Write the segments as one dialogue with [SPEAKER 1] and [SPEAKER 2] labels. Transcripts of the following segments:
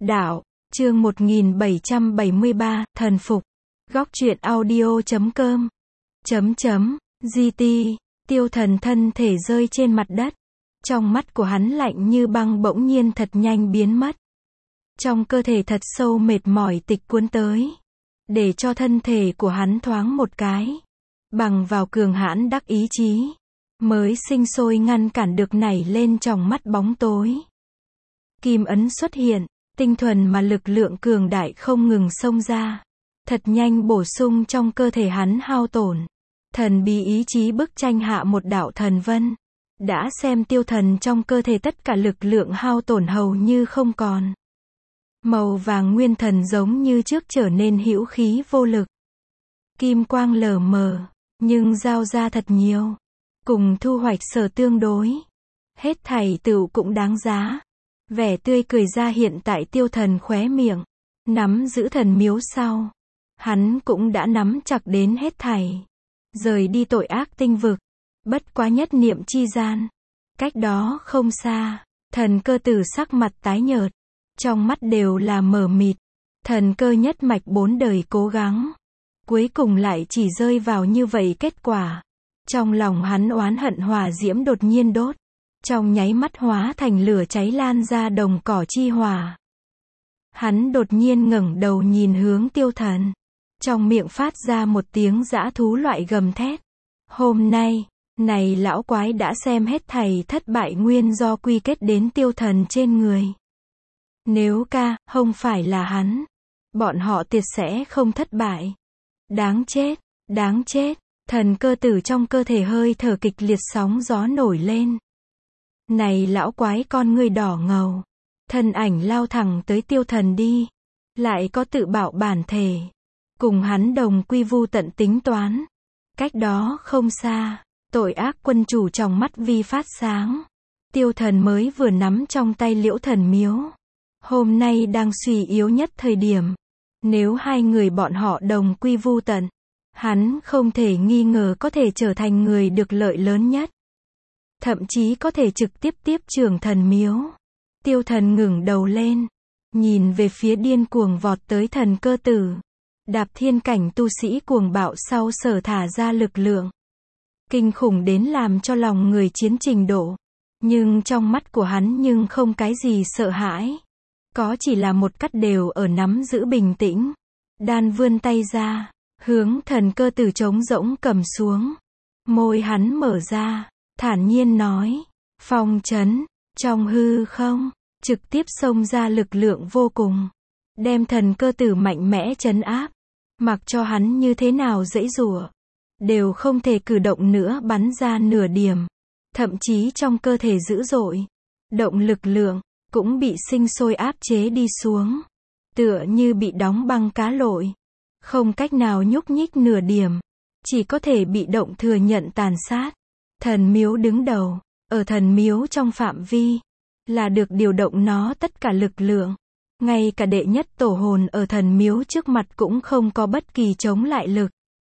[SPEAKER 1] Đạo, chương 1773, thần phục. Góc truyện audio.com. GT, Tiêu Thần thân thể rơi trên mặt đất. Trong mắt của hắn lạnh như băng bỗng nhiên thật nhanh biến mất. Trong cơ thể thật sâu mệt mỏi tịch cuốn tới. Để cho thân thể của hắn thoáng một cái. Bằng vào cường hãn đắc ý chí. Mới sinh sôi ngăn cản được nảy lên trong mắt bóng tối. Kim ấn xuất hiện. Tinh thuần mà lực lượng cường đại không ngừng xông ra. Thật nhanh bổ sung trong cơ thể hắn hao tổn. Thần bí ý chí bức tranh hạ một đạo thần vân. Đã xem Tiêu Thần trong cơ thể tất cả lực lượng hao tổn hầu như không còn. Màu vàng nguyên thần giống như trước trở nên hữu khí vô lực. Kim quang lờ mờ, nhưng giao ra thật nhiều. Cùng thu hoạch sở tương đối. Hết thảy tựu cũng đáng giá. Vẻ tươi cười ra hiện tại Tiêu Thần khóe miệng. Nắm giữ thần miếu sau. Hắn cũng đã nắm chặt đến hết thảy. Rời đi tội ác tinh vực. Bất quá nhất niệm chi gian. Cách đó không xa. Thần cơ tử sắc mặt tái nhợt. Trong mắt đều là mờ mịt. Thần cơ nhất mạch 4 đời cố gắng. Cuối cùng lại chỉ rơi vào như vậy kết quả. Trong lòng hắn oán hận hỏa diễm đột nhiên đốt. Trong nháy mắt hóa thành lửa cháy lan ra đồng cỏ chi hỏa. Hắn đột nhiên ngẩng đầu nhìn hướng Tiêu Thần. Trong miệng phát ra một tiếng dã thú loại gầm thét. Hôm nay, này lão quái đã xem hết thảy thất bại nguyên do quy kết đến Tiêu Thần trên người. Nếu không phải là hắn, bọn họ tuyệt sẽ không thất bại. Đáng chết, đáng chết. Thần cơ tử trong cơ thể hơi thở kịch liệt sóng gió nổi lên. Này lão quái con ngươi đỏ ngầu. Thân ảnh lao thẳng tới Tiêu Thần đi. Lại có tự bạo bản thể. Cùng hắn đồng quy vu tận tính toán. Cách đó không xa. Tội ác quân chủ trong mắt vi phát sáng. Tiêu Thần mới vừa nắm trong tay liễu thần miếu. Hôm nay đang suy yếu nhất thời điểm. Nếu hai người bọn họ đồng quy vu tận. Hắn không thể nghi ngờ có thể trở thành người được lợi lớn nhất. Thậm chí có thể trực tiếp tiếp trưởng thần miếu. Tiêu Thần ngẩng đầu lên. Nhìn về phía điên cuồng vọt tới thần cơ tử. Đạp thiên cảnh tu sĩ cuồng bạo sau sở thả ra lực lượng. Kinh khủng đến làm cho lòng người chiến trình độ. Nhưng trong mắt của hắn nhưng không cái gì sợ hãi. Có chỉ là một cắt đều ở nắm giữ bình tĩnh. Đan vươn tay ra. Hướng thần cơ tử trống rỗng cầm xuống. Môi hắn mở ra. Thản nhiên nói. Phong trấn. Trong hư không. Trực tiếp xông ra lực lượng vô cùng. Đem thần cơ tử mạnh mẽ trấn áp. Mặc cho hắn như thế nào giãy giụa. Đều không thể cử động nữa bắn ra nửa điểm. Thậm chí trong cơ thể dữ dội. Động lực lượng. Cũng bị sinh sôi áp chế đi xuống. Tựa như bị đóng băng cá lội. Không cách nào nhúc nhích nửa điểm. Chỉ có thể bị động thừa nhận tàn sát. Thần miếu đứng đầu. Ở thần miếu trong phạm vi. Là được điều động nó tất cả lực lượng. Ngay cả đệ nhất tổ hồn ở thần miếu trước mặt cũng không có bất kỳ chống lại lực.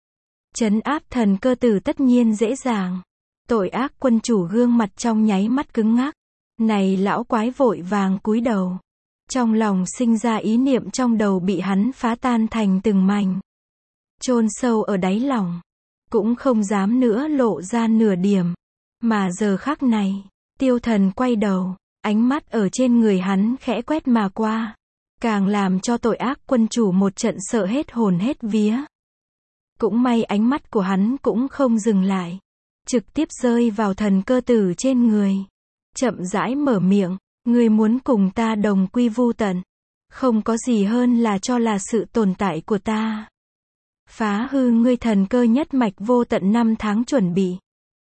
[SPEAKER 1] Trấn áp thần cơ tử tất nhiên dễ dàng. Tội ác quân chủ gương mặt trong nháy mắt cứng ngắc. Này lão quái vội vàng cúi đầu. Trong lòng sinh ra ý niệm trong đầu bị hắn phá tan thành từng mảnh. Chôn sâu ở đáy lòng. Cũng không dám nữa lộ ra nửa điểm. Mà giờ khắc này, Tiêu Thần quay đầu. Ánh mắt ở trên người hắn khẽ quét mà qua. Càng làm cho tội ác quân chủ một trận sợ hết hồn hết vía. Cũng may ánh mắt của hắn cũng không dừng lại. Trực tiếp rơi vào thần cơ tử trên người. Chậm rãi mở miệng. Ngươi muốn cùng ta đồng quy vu tận. Không có gì hơn là cho là sự tồn tại của ta. Phá hư ngươi thần cơ nhất mạch vô tận 5 tháng chuẩn bị.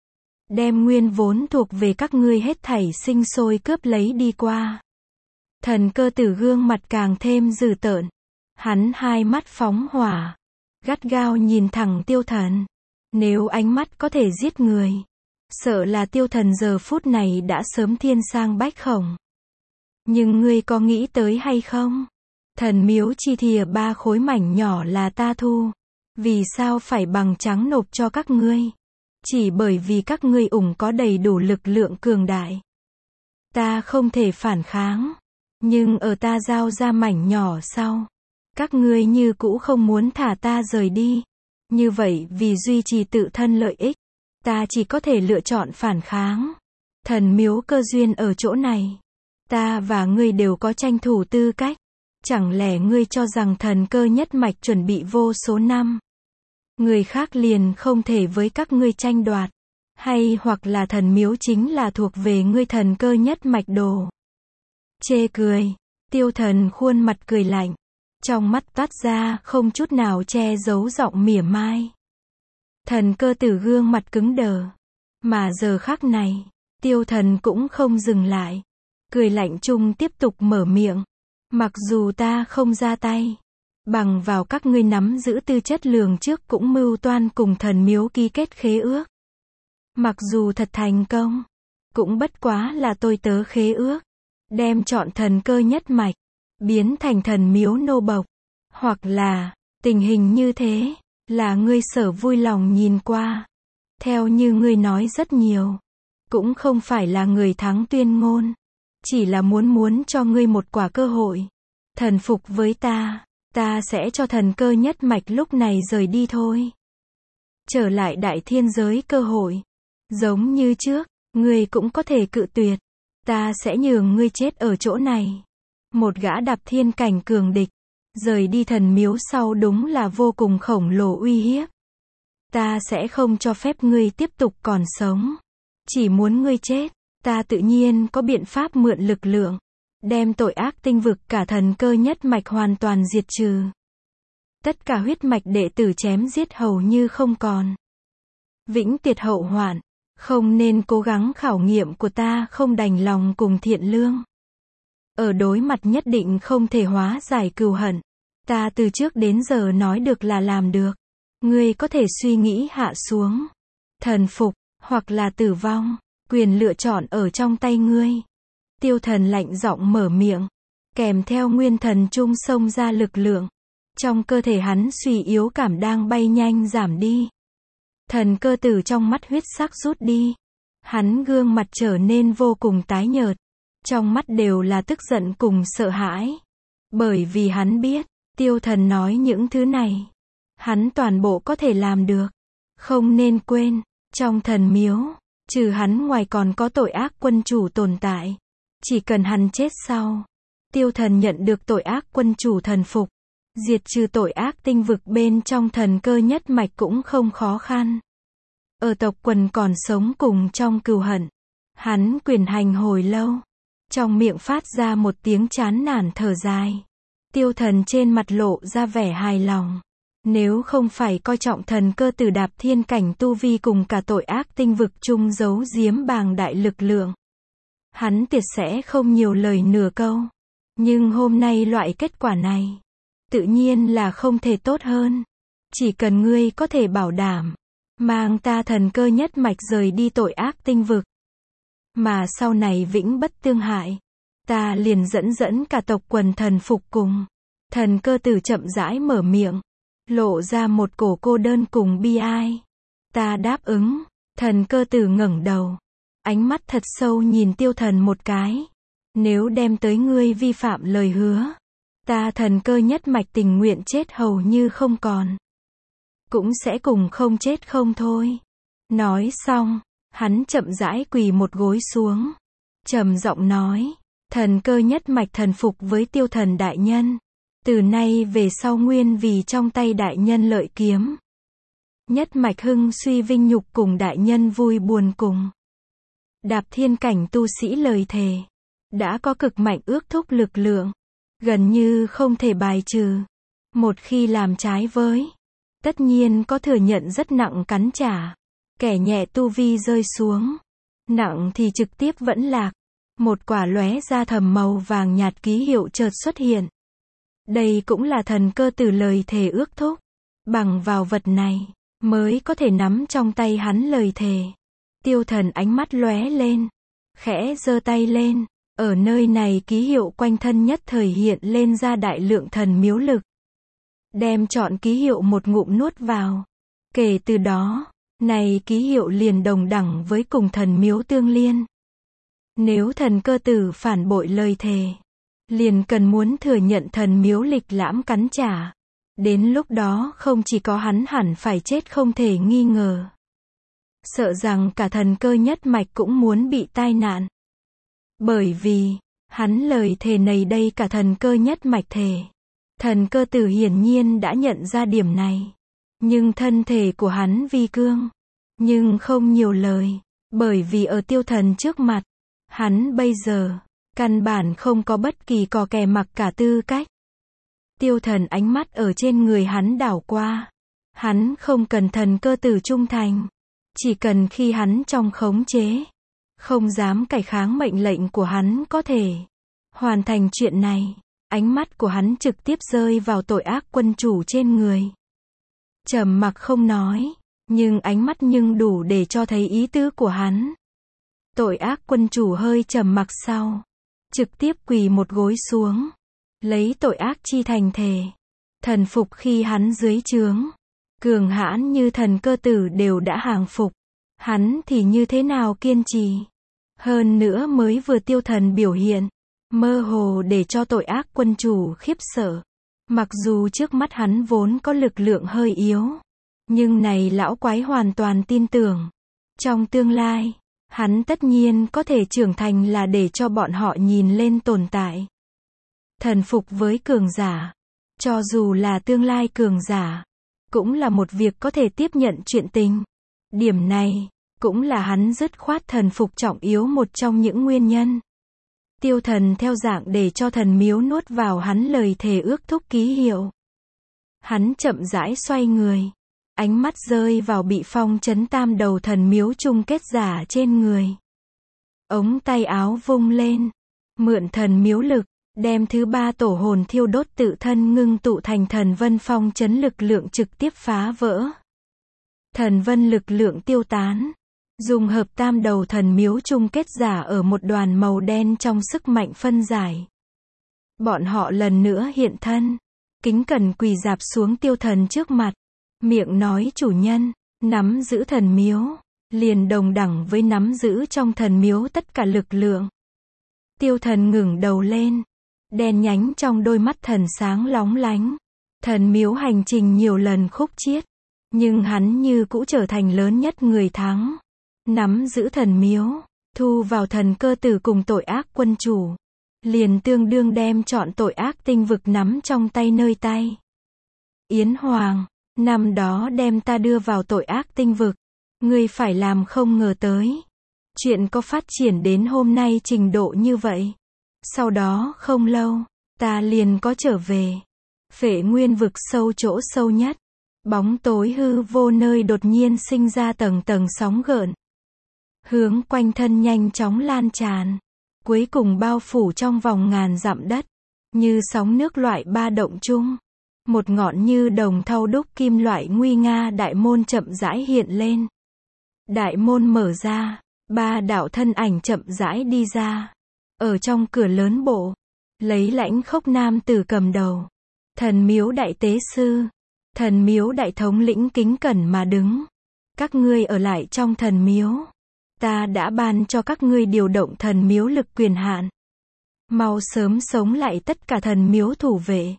[SPEAKER 1] Đem nguyên vốn thuộc về các ngươi hết thảy sinh sôi cướp lấy đi qua. Thần cơ tử gương mặt càng thêm dữ tợn. Hắn hai mắt phóng hỏa. Gắt gao nhìn thẳng Tiêu Thần. Nếu ánh mắt có thể giết người. Sợ là Tiêu Thần giờ phút này đã sớm thiên sang bách khổng. Nhưng ngươi có nghĩ tới hay không? Thần miếu chi thìa 3 khối mảnh nhỏ là ta thu. Vì sao phải bằng trắng nộp cho các ngươi? Chỉ bởi vì các ngươi có đầy đủ lực lượng cường đại. Ta không thể phản kháng. Nhưng ở ta giao ra mảnh nhỏ sau, các ngươi như cũ không muốn thả ta rời đi. Như vậy vì duy trì tự thân lợi ích, ta chỉ có thể lựa chọn phản kháng. Thần miếu cơ duyên ở chỗ này. Ta và ngươi đều có tranh thủ tư cách. Chẳng lẽ ngươi cho rằng thần cơ nhất mạch chuẩn bị vô số năm, người khác liền không thể với các ngươi tranh đoạt? Hay hoặc là thần miếu chính là thuộc về ngươi thần cơ nhất mạch đồ? Chê cười. Tiêu Thần khuôn mặt cười lạnh. Trong mắt toát ra không chút nào che giấu giọng mỉa mai. Thần cơ tử gương mặt cứng đờ. Mà giờ khắc này, Tiêu Thần cũng không dừng lại. Cười lạnh chung tiếp tục mở miệng. Mặc dù ta không ra tay, bằng vào các ngươi nắm giữ tư chất lường trước cũng mưu toan cùng thần miếu ký kết khế ước. Mặc dù thật thành công, cũng bất quá là tôi tớ khế ước, đem chọn thần cơ nhất mạch, biến thành thần miếu nô bộc. Hoặc là, tình hình như thế, là ngươi sở vui lòng nhìn qua. Theo như ngươi nói rất nhiều, cũng không phải là người thắng tuyên ngôn. Chỉ là muốn cho ngươi một quả cơ hội. Thần phục với ta, ta sẽ cho thần cơ nhất mạch lúc này rời đi thôi. Trở lại đại thiên giới cơ hội. Giống như trước, ngươi cũng có thể cự tuyệt. Ta sẽ nhường ngươi chết ở chỗ này. Một gã đạp thiên cảnh cường địch, rời đi thần miếu sau đúng là vô cùng khổng lồ uy hiếp. Ta sẽ không cho phép ngươi tiếp tục còn sống. Chỉ muốn ngươi chết. Ta tự nhiên có biện pháp mượn lực lượng, đem tội ác tinh vực cả thần cơ nhất mạch hoàn toàn diệt trừ. Tất cả huyết mạch đệ tử chém giết hầu như không còn. Vĩnh tiệt hậu hoạn, không nên cố gắng khảo nghiệm của ta không đành lòng cùng thiện lương. Ở đối mặt nhất định không thể hóa giải cừu hận. Ta từ trước đến giờ nói được là làm được. Ngươi có thể suy nghĩ hạ xuống. Thần phục, hoặc là tử vong. Quyền lựa chọn ở trong tay ngươi. Tiêu Thần lạnh giọng mở miệng. Kèm theo nguyên thần trung xông ra lực lượng. Trong cơ thể hắn suy yếu cảm đang bay nhanh giảm đi. Thần cơ tử trong mắt huyết sắc rút đi. Hắn gương mặt trở nên vô cùng tái nhợt. Trong mắt đều là tức giận cùng sợ hãi. Bởi vì hắn biết, Tiêu Thần nói những thứ này, hắn toàn bộ có thể làm được. Không nên quên, trong thần miếu, trừ hắn ngoài còn có tội ác quân chủ tồn tại. Chỉ cần hắn chết sau, Tiêu Thần nhận được tội ác quân chủ thần phục, diệt trừ tội ác tinh vực bên trong thần cơ nhất mạch cũng không khó khăn. Ở tộc quần còn sống cùng trong cừu hận, hắn quyền hành hồi lâu, trong miệng phát ra một tiếng chán nản thở dài. Tiêu Thần trên mặt lộ ra vẻ hài lòng. Nếu không phải coi trọng thần cơ tử đạp thiên cảnh tu vi cùng cả tội ác tinh vực chung giấu giếm bàng đại lực lượng, hắn tuyệt sẽ không nhiều lời nửa câu. Nhưng hôm nay loại kết quả này, tự nhiên là không thể tốt hơn. Chỉ cần ngươi có thể bảo đảm, mang ta thần cơ nhất mạch rời đi tội ác tinh vực, mà sau này vĩnh bất tương hại, ta liền dẫn cả tộc quần thần phục cùng. Thần cơ tử chậm rãi mở miệng, lộ ra một cổ cô đơn cùng bi ai. Ta đáp ứng. Thần cơ tử ngẩng đầu, ánh mắt thật sâu nhìn Tiêu Thần một cái. Nếu đem tới ngươi vi phạm lời hứa, ta thần cơ nhất mạch tình nguyện chết hầu như không còn, cũng sẽ cùng không chết không thôi. Nói xong, hắn chậm rãi quỳ một gối xuống, trầm giọng nói, thần cơ nhất mạch thần phục với Tiêu Thần đại nhân. Từ nay về sau nguyên vì trong tay đại nhân lợi kiếm. Nhất mạch hưng suy vinh nhục cùng đại nhân vui buồn cùng. Đạp thiên cảnh tu sĩ lời thề. Đã có cực mạnh ước thúc lực lượng. Gần như không thể bài trừ. Một khi làm trái với, tất nhiên có thừa nhận rất nặng cắn trả. Kẻ nhẹ tu vi rơi xuống, nặng thì trực tiếp vẫn lạc. Một quả lóe ra thầm màu vàng nhạt ký hiệu chợt xuất hiện. Đây cũng là thần cơ tử lời thề ước thúc. Bằng vào vật này, mới có thể nắm trong tay hắn lời thề. Tiêu Thần ánh mắt lóe lên, khẽ giơ tay lên. Ở nơi này ký hiệu quanh thân nhất thời hiện lên ra đại lượng thần miếu lực. Đem chọn ký hiệu một ngụm nuốt vào. Kể từ đó, này ký hiệu liền đồng đẳng với cùng thần miếu tương liên. Nếu thần cơ tử phản bội lời thề, liền cần muốn thừa nhận thần miếu lịch lãm cắn trả. Đến lúc đó không chỉ có hắn hẳn phải chết không thể nghi ngờ. Sợ rằng cả thần cơ nhất mạch cũng muốn bị tai nạn. Bởi vì, hắn lời thề này đây cả thần cơ nhất mạch thề. Thần cơ tử hiển nhiên đã nhận ra điểm này. Nhưng thân thể của hắn vi cương. Nhưng không nhiều lời. Bởi vì ở tiêu thần trước mặt, hắn bây giờ, căn bản không có bất kỳ cò kè mặc cả tư cách. Tiêu thần ánh mắt ở trên người hắn đảo qua. Hắn không cần thần cơ tử trung thành. Chỉ cần khi hắn trong khống chế. Không dám cải kháng mệnh lệnh của hắn có thể hoàn thành chuyện này. Ánh mắt của hắn trực tiếp rơi vào tội ác quân chủ trên người. Trầm mặc không nói. Nhưng ánh mắt nhưng đủ để cho thấy ý tứ của hắn. Tội ác quân chủ hơi trầm mặc sau. Trực tiếp quỳ một gối xuống. Lấy tội ác chi thành thề. Thần phục khi hắn dưới trướng. Cường hãn như thần cơ tử đều đã hàng phục. Hắn thì như thế nào kiên trì. Hơn nữa mới vừa tiêu thần biểu hiện. Mơ hồ để cho tội ác quân chủ khiếp sợ. Mặc dù trước mắt hắn vốn có lực lượng hơi yếu. Nhưng này lão quái hoàn toàn tin tưởng. Trong tương lai, hắn tất nhiên có thể trưởng thành là để cho bọn họ nhìn lên tồn tại. Thần phục với cường giả. Cho dù là tương lai cường giả. Cũng là một việc có thể tiếp nhận chuyện tình. Điểm này, cũng là hắn dứt khoát thần phục trọng yếu một trong những nguyên nhân. Tiêu thần theo dạng để cho thần miếu nuốt vào hắn lời thề ước thúc ký hiệu. Hắn chậm rãi xoay người. Ánh mắt rơi vào bị phong trấn tam đầu thần miếu chung kết giả trên người. Ống tay áo vung lên. Mượn thần miếu lực. Đem thứ ba tổ hồn thiêu đốt tự thân ngưng tụ thành thần vân phong trấn lực lượng trực tiếp phá vỡ. Thần vân lực lượng tiêu tán. Dùng hợp tam đầu thần miếu chung kết giả ở một đoàn màu đen trong sức mạnh phân giải. Bọn họ lần nữa hiện thân. Kính cẩn quỳ dạp xuống tiêu thần trước mặt. Miệng nói chủ nhân, nắm giữ thần miếu. Liền đồng đẳng với nắm giữ trong thần miếu tất cả lực lượng. Tiêu thần ngẩng đầu lên. Đen nhánh trong đôi mắt thần sáng lóng lánh. Thần miếu hành trình nhiều lần khúc chiết. Nhưng hắn như cũ trở thành lớn nhất người thắng. Nắm giữ thần miếu. Thu vào thần cơ tử cùng tội ác quân chủ. Liền tương đương đem chọn tội ác tinh vực nắm trong tay nơi tay. Yến Hoàng. Năm đó đem ta đưa vào tội ác tinh vực. Ngươi phải làm không ngờ tới. Chuyện có phát triển đến hôm nay trình độ như vậy. Sau đó không lâu, ta liền có trở về. Phệ nguyên vực sâu chỗ sâu nhất. Bóng tối hư vô nơi đột nhiên sinh ra tầng tầng sóng gợn. Hướng quanh thân nhanh chóng lan tràn. Cuối cùng bao phủ trong vòng ngàn dặm đất. Như sóng nước loại ba động chung. Một ngọn như đồng thau đúc kim loại nguy nga đại môn chậm rãi hiện lên. Đại môn mở ra. Ba đạo thân ảnh chậm rãi đi ra. Ở trong cửa lớn bộ. Lấy lãnh khốc nam tử cầm đầu. Thần miếu đại tế sư. Thần miếu đại thống lĩnh kính cẩn mà đứng. Các ngươi ở lại trong thần miếu. Ta đã ban cho các ngươi điều động thần miếu lực quyền hạn. Mau sớm sống lại tất cả thần miếu thủ vệ.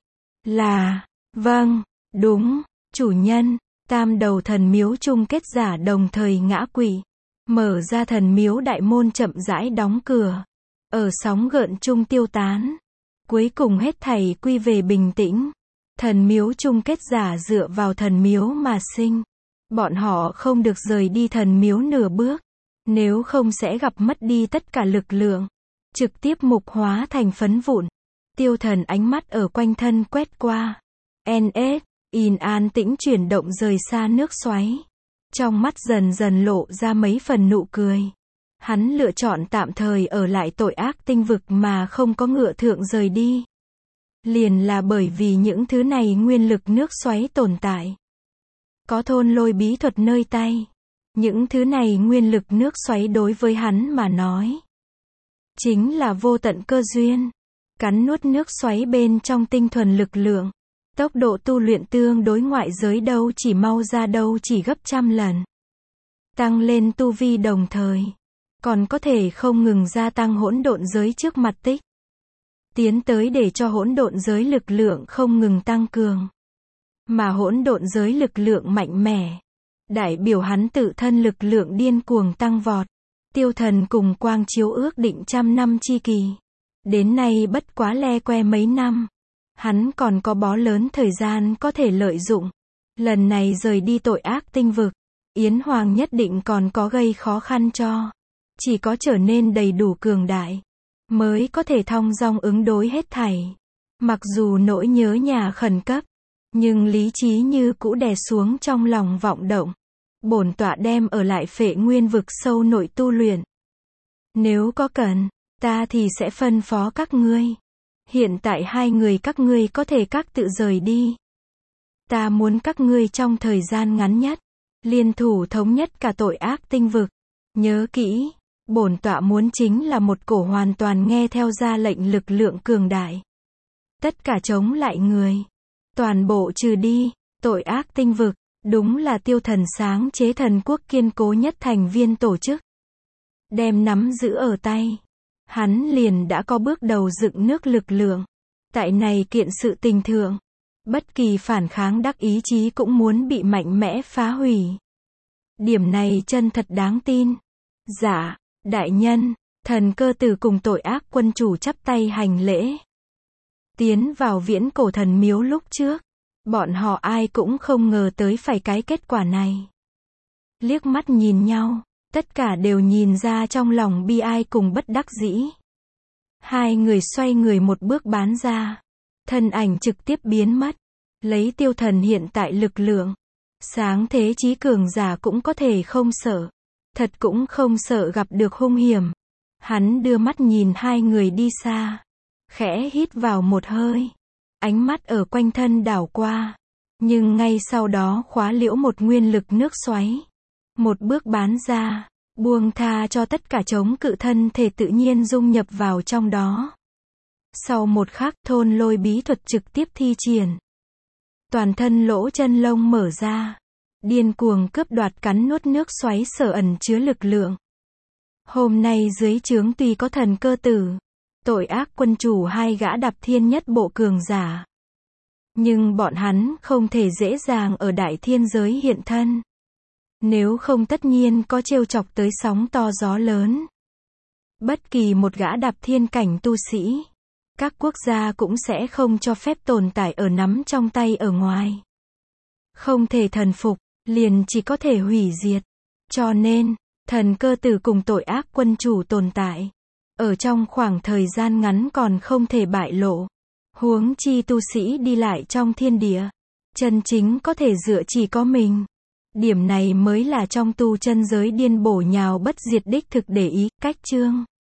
[SPEAKER 1] Là, vâng, đúng, chủ nhân. Tam đầu thần miếu chung kết giả đồng thời ngã quỵ. Mở ra thần miếu đại môn chậm rãi đóng cửa. Ở sóng gợn chung tiêu tán. Cuối cùng hết thảy quy về bình tĩnh. Thần miếu chung kết giả dựa vào thần miếu mà sinh. Bọn họ không được rời đi thần miếu nửa bước. Nếu không sẽ gặp mất đi tất cả lực lượng. Trực tiếp mục hóa thành phấn vụn. Tiêu thần ánh mắt ở quanh thân quét qua. NS, an tĩnh chuyển động rời xa nước xoáy. Trong mắt dần dần lộ ra mấy phần nụ cười. Hắn lựa chọn tạm thời ở lại tội ác tinh vực mà không có ngựa thượng rời đi. Liền là bởi vì những thứ này nguyên lực nước xoáy tồn tại. Có thôn lôi bí thuật nơi tay. Những thứ này nguyên lực nước xoáy đối với hắn mà nói. Chính là vô tận cơ duyên. Cắn nuốt nước xoáy bên trong tinh thuần lực lượng. Tốc độ tu luyện tương đối ngoại giới đâu chỉ mau ra đâu chỉ gấp trăm lần. Tăng lên tu vi đồng thời. Còn có thể không ngừng gia tăng hỗn độn giới trước mặt tích. tiến tới để cho hỗn độn giới lực lượng không ngừng tăng cường. Mà hỗn độn giới lực lượng mạnh mẽ, đại biểu hắn tự thân lực lượng điên cuồng tăng vọt. Tiêu Thần cùng Quang Chiếu ước định 100 năm chi kỳ. Đến nay bất quá le que mấy năm. Hắn còn có bó lớn thời gian có thể lợi dụng. Lần này rời đi tội ác tinh vực, Yến Hoàng nhất định còn có gây khó khăn cho. Chỉ có trở nên đầy đủ cường đại, mới có thể thong dong ứng đối hết thảy. Mặc dù nỗi nhớ nhà khẩn cấp, nhưng lý trí như cũ đè xuống trong lòng vọng động. Bổn tọa đem ở lại Phệ Nguyên vực sâu nội tu luyện. Nếu có cần, ta thì sẽ phân phó các ngươi. Hiện tại hai người các ngươi có thể các tự rời đi. Ta muốn các ngươi trong thời gian ngắn nhất, liên thủ thống nhất cả tội ác tinh vực. Nhớ kỹ, bổn tọa muốn chính là một cổ hoàn toàn nghe theo ra lệnh lực lượng cường đại. Tất cả chống lại người, toàn bộ trừ đi. Tội ác tinh vực, đúng là Tiêu Thần sáng chế thần quốc kiên cố nhất thành viên tổ chức. Đem nắm giữ ở tay, hắn liền đã có bước đầu dựng nước lực lượng. Tại này kiện sự tình thượng, bất kỳ phản kháng đắc ý chí cũng muốn bị mạnh mẽ phá hủy. Điểm này chân thật đáng tin. Dạ, đại nhân. Thần Cơ Tử cùng tội ác quân chủ chắp tay hành lễ. Tiến vào viễn cổ thần miếu lúc trước, bọn họ ai cũng không ngờ tới phải cái kết quả này. Liếc mắt nhìn nhau, tất cả đều nhìn ra trong lòng bi ai cùng bất đắc dĩ. Hai người xoay người một bước bán ra, thân ảnh trực tiếp biến mất. Lấy Tiêu Thần hiện tại lực lượng, sáng thế chí cường giả cũng có thể không sợ. Thật cũng không sợ gặp được hung hiểm. Hắn đưa mắt nhìn hai người đi xa, khẽ hít vào một hơi, ánh mắt ở quanh thân đảo qua, nhưng ngay sau đó khóa liễu một nguyên lực nước xoáy. Một bước bán ra, buông tha cho tất cả chống cự thân thể tự nhiên dung nhập vào trong đó. Sau một khắc, thôn lôi bí thuật trực tiếp thi triển. Toàn thân lỗ chân lông mở ra, điên cuồng cướp đoạt cắn nuốt nước xoáy sở ẩn chứa lực lượng. Hôm nay dưới trướng tuy có Thần Cơ Tử, tội ác quân chủ hai gã đạp thiên nhất bộ cường giả, nhưng bọn hắn không thể dễ dàng ở đại thiên giới hiện thân. Nếu không tất nhiên có trêu chọc tới sóng to gió lớn. Bất kỳ một gã đạp thiên cảnh tu sĩ, các quốc gia cũng sẽ không cho phép tồn tại ở nắm trong tay ở ngoài. Không thể thần phục, liền chỉ có thể hủy diệt. Cho nên, Thần Cơ Tử cùng tội ác quân chủ tồn tại, ở trong khoảng thời gian ngắn còn không thể bại lộ. Huống chi tu sĩ đi lại trong thiên địa, chân chính có thể dựa chỉ có mình. Điểm này mới là trong tu chân giới điên bổ nhào bất diệt đích thực để ý. Cách chương